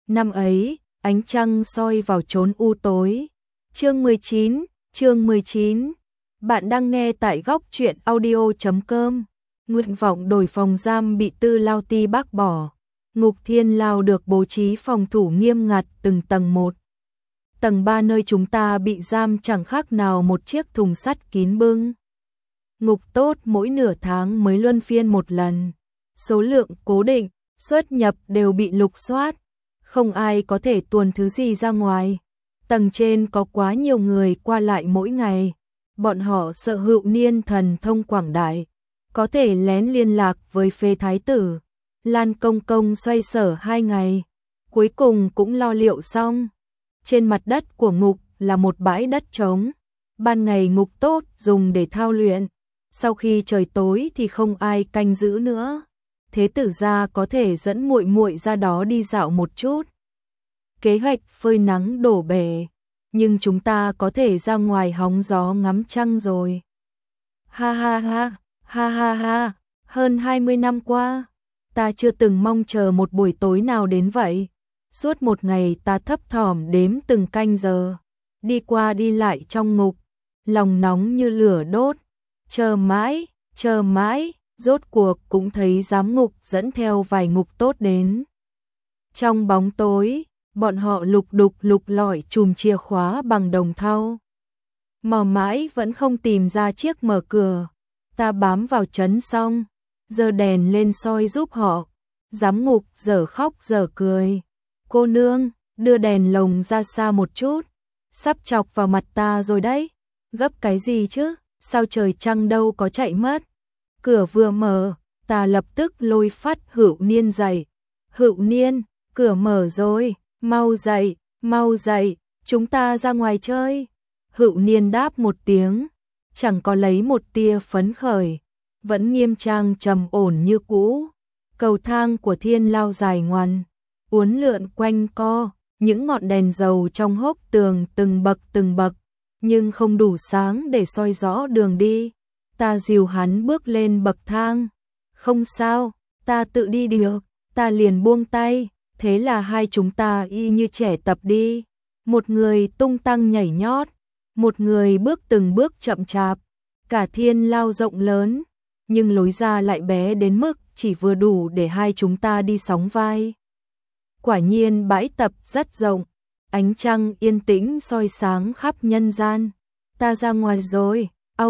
Năm ấy, ánh trăng soi vào chốn u tối. Chương 19. Bạn đang nghe tại góc truyện audio.com. Nguyện vọng đổi phòng giam bị Tư Lao Ti bác bỏ. Ngục Thiên Lao được bố trí phòng thủ nghiêm ngặt từng tầng một. Tầng 3 nơi chúng ta bị giam chẳng khác nào một chiếc thùng sắt kín bưng. Ngục tốt mỗi nửa tháng mới luân phiên một lần. Số lượng cố định, xuất nhập đều bị lục soát. Không ai có thể tuồn thứ gì ra ngoài. Tầng trên có quá nhiều người qua lại mỗi ngày. Bọn họ sợ Hữu Niên thần thông quảng đại, có thể lén liên lạc với phê thái tử. Lan Công Công xoay sở 2 ngày, cuối cùng cũng lo liệu xong. Trên mặt đất của ngục là một bãi đất trống. Ban ngày ngục tốt dùng để thao luyện. Sau khi trời tối thì không ai canh giữ nữa. Thế tử gia có thể dẫn muội muội ra đó đi dạo một chút. Kế hoạch phơi nắng đổ bể, nhưng chúng ta có thể ra ngoài hóng gió ngắm trăng rồi. Ha ha ha, ha ha ha, hơn 20 năm qua, ta chưa từng mong chờ một buổi tối nào đến vậy. Suốt một ngày ta thấp thỏm đếm từng canh giờ, đi qua đi lại trong ngục, lòng nóng như lửa đốt, chờ mãi, rốt cuộc cũng thấy giám ngục dẫn theo vài ngục tốt đến. Trong bóng tối, bọn họ lục lọi chùm chìa khóa bằng đồng thau. Mò mãi vẫn không tìm ra chiếc mở cửa. Ta bám vào trấn xong, giơ đèn lên soi giúp họ. Giám ngục dở khóc dở cười. Cô nương, đưa đèn lồng ra xa một chút. Sắp chọc vào mặt ta rồi đấy. Gấp cái gì chứ, sao trời trăng đâu có chạy mất. Cửa vừa mở, ta lập tức lôi phát Hữu Niên dậy. Hữu Niên, cửa mở rồi, mau dậy, chúng ta ra ngoài chơi. Hữu Niên đáp một tiếng, chẳng có lấy một tia phấn khởi, vẫn nghiêm trang trầm ổn như cũ. Cầu thang của Thiên Lao dài ngoằn, uốn lượn quanh co, những ngọn đèn dầu trong hốc tường từng bậc, nhưng không đủ sáng để soi rõ đường đi. Ta dìu hắn bước lên bậc thang. Không sao, ta tự đi được. Ta liền buông tay, thế là hai chúng ta y như trẻ tập đi. Một người tung tăng nhảy nhót, một người bước từng bước chậm chạp. Cả Thiên Lao rộng lớn, nhưng lối ra lại bé đến mức chỉ vừa đủ để hai chúng ta đi sóng vai. Quả nhiên bãi tập rất rộng, ánh trăng yên tĩnh soi sáng khắp nhân gian. Ta ra ngoài rồi,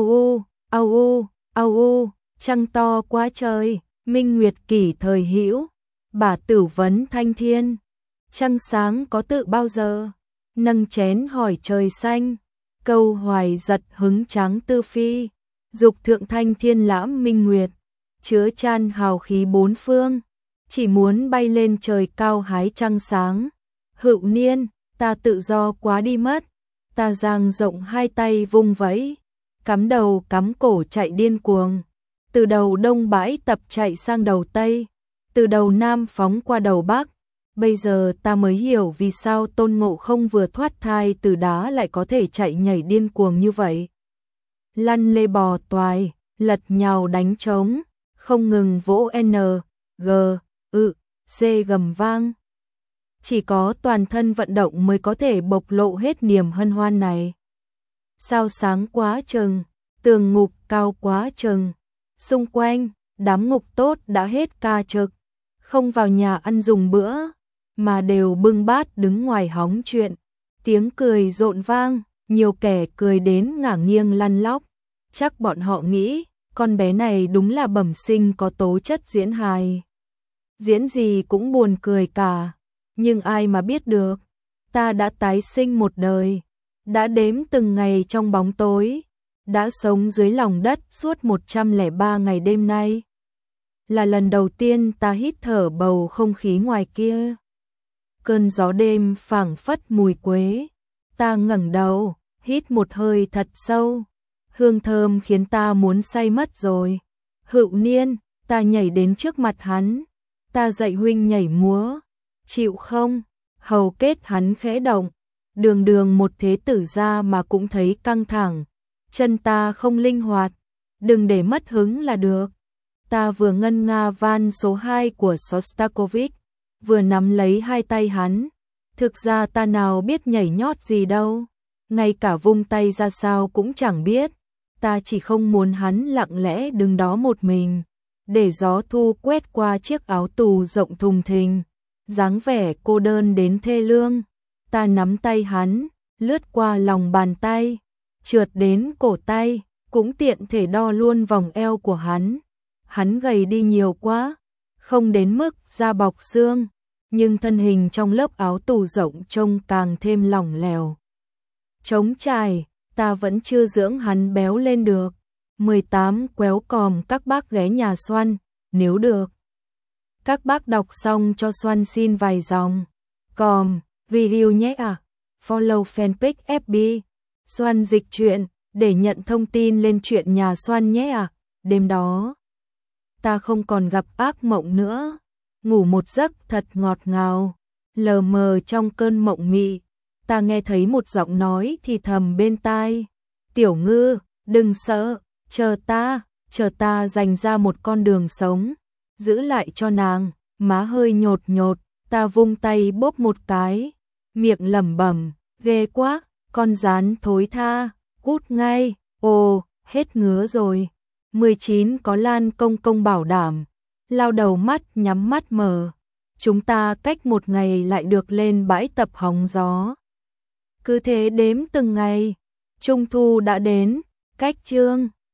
au, trăng to quá trời, minh nguyệt kỷ thời hữu, bà tử vấn thanh thiên. Trăng sáng có tự bao giờ, nâng chén hỏi trời xanh, câu hoài giật hứng tráng tư phi, dục thượng thanh thiên lãm minh nguyệt, chứa chan hào khí bốn phương, chỉ muốn bay lên trời cao hái trăng sáng. Hữu Niên, ta tự do quá đi mất. Ta dang rộng hai tay vung vẫy, cắm đầu cắm cổ chạy điên cuồng. Từ đầu đông bãi tập chạy sang đầu tây, từ đầu nam phóng qua đầu bắc. Bây giờ ta mới hiểu vì sao Tôn Ngộ Không vừa thoát thai từ đá lại có thể chạy nhảy điên cuồng như vậy. Lăn lê bò toài, lật nhào đánh trống, không ngừng vỗ N, G, C gầm vang. Chỉ có toàn thân vận động mới có thể bộc lộ hết niềm hân hoan này. Sao sáng quá chừng, tường ngục cao quá chừng. Xung quanh, đám ngục tốt đã hết ca trực, không vào nhà ăn dùng bữa, mà đều bưng bát đứng ngoài hóng chuyện. Tiếng cười rộn vang, nhiều kẻ cười đến ngả nghiêng lăn lóc. Chắc bọn họ nghĩ, con bé này đúng là bẩm sinh có tố chất diễn hài. Diễn gì cũng buồn cười cả, nhưng ai mà biết được, ta đã tái sinh một đời, đã đếm từng ngày trong bóng tối, đã sống dưới lòng đất suốt 103 ngày đêm nay. Là lần đầu tiên ta hít thở bầu không khí ngoài kia. Cơn gió đêm phảng phất mùi quế. Ta ngẩng đầu, hít một hơi thật sâu. Hương thơm khiến ta muốn say mất rồi. Hữu Niên, ta nhảy đến trước mặt hắn. Ta dạy huynh nhảy múa. Chịu không? Hầu kết hắn khẽ động. Đường một thế tử gia mà cũng thấy căng thẳng. Chân ta không linh hoạt. Đừng để mất hứng là được. Ta vừa ngân nga van số 2 của Shostakovich. vừa nắm lấy hai tay hắn. Thực ra ta nào biết nhảy nhót gì đâu, ngay cả vung tay ra sao cũng chẳng biết, ta chỉ không muốn hắn lặng lẽ đứng đó một mình, để gió thu quét qua chiếc áo tù rộng thùng thình, dáng vẻ cô đơn đến thê lương. Ta nắm tay hắn, lướt qua lòng bàn tay, trượt đến cổ tay, cũng tiện thể đo luôn vòng eo của hắn. Hắn gầy đi nhiều quá, không đến mức da bọc xương, nhưng thân hình trong lớp áo tù rộng trông càng thêm lỏng lẻo. Trống trải, ta vẫn chưa dưỡng hắn béo lên được. 18 quéo còm các bác ghé nhà Xoăn, nếu được. Các bác đọc xong cho Xoăn xin vài dòng. Còm, review nhé à. Follow fanpage FB. Xoăn dịch truyện, để nhận thông tin lên chuyện nhà Xoăn nhé à. Đêm đó, ta không còn gặp ác mộng nữa. Ngủ một giấc thật ngọt ngào. Lờ mờ trong cơn mộng mị, ta nghe thấy một giọng nói thì thầm bên tai. Tiểu Ngư, đừng sợ, chờ ta dành ra một con đường sống, giữ lại cho nàng. Má hơi nhột nhột, ta vung tay bóp một cái, miệng lẩm bẩm, ghê quá, con gián thối tha, cút ngay. Ồ, hết ngứa rồi. 19 có Lan công công bảo đảm. Lao đầu mắt nhắm mắt mở. Chúng ta cách một ngày lại được lên bãi tập hóng gió. Cứ thế đếm từng ngày. Trung thu đã đến, cách chương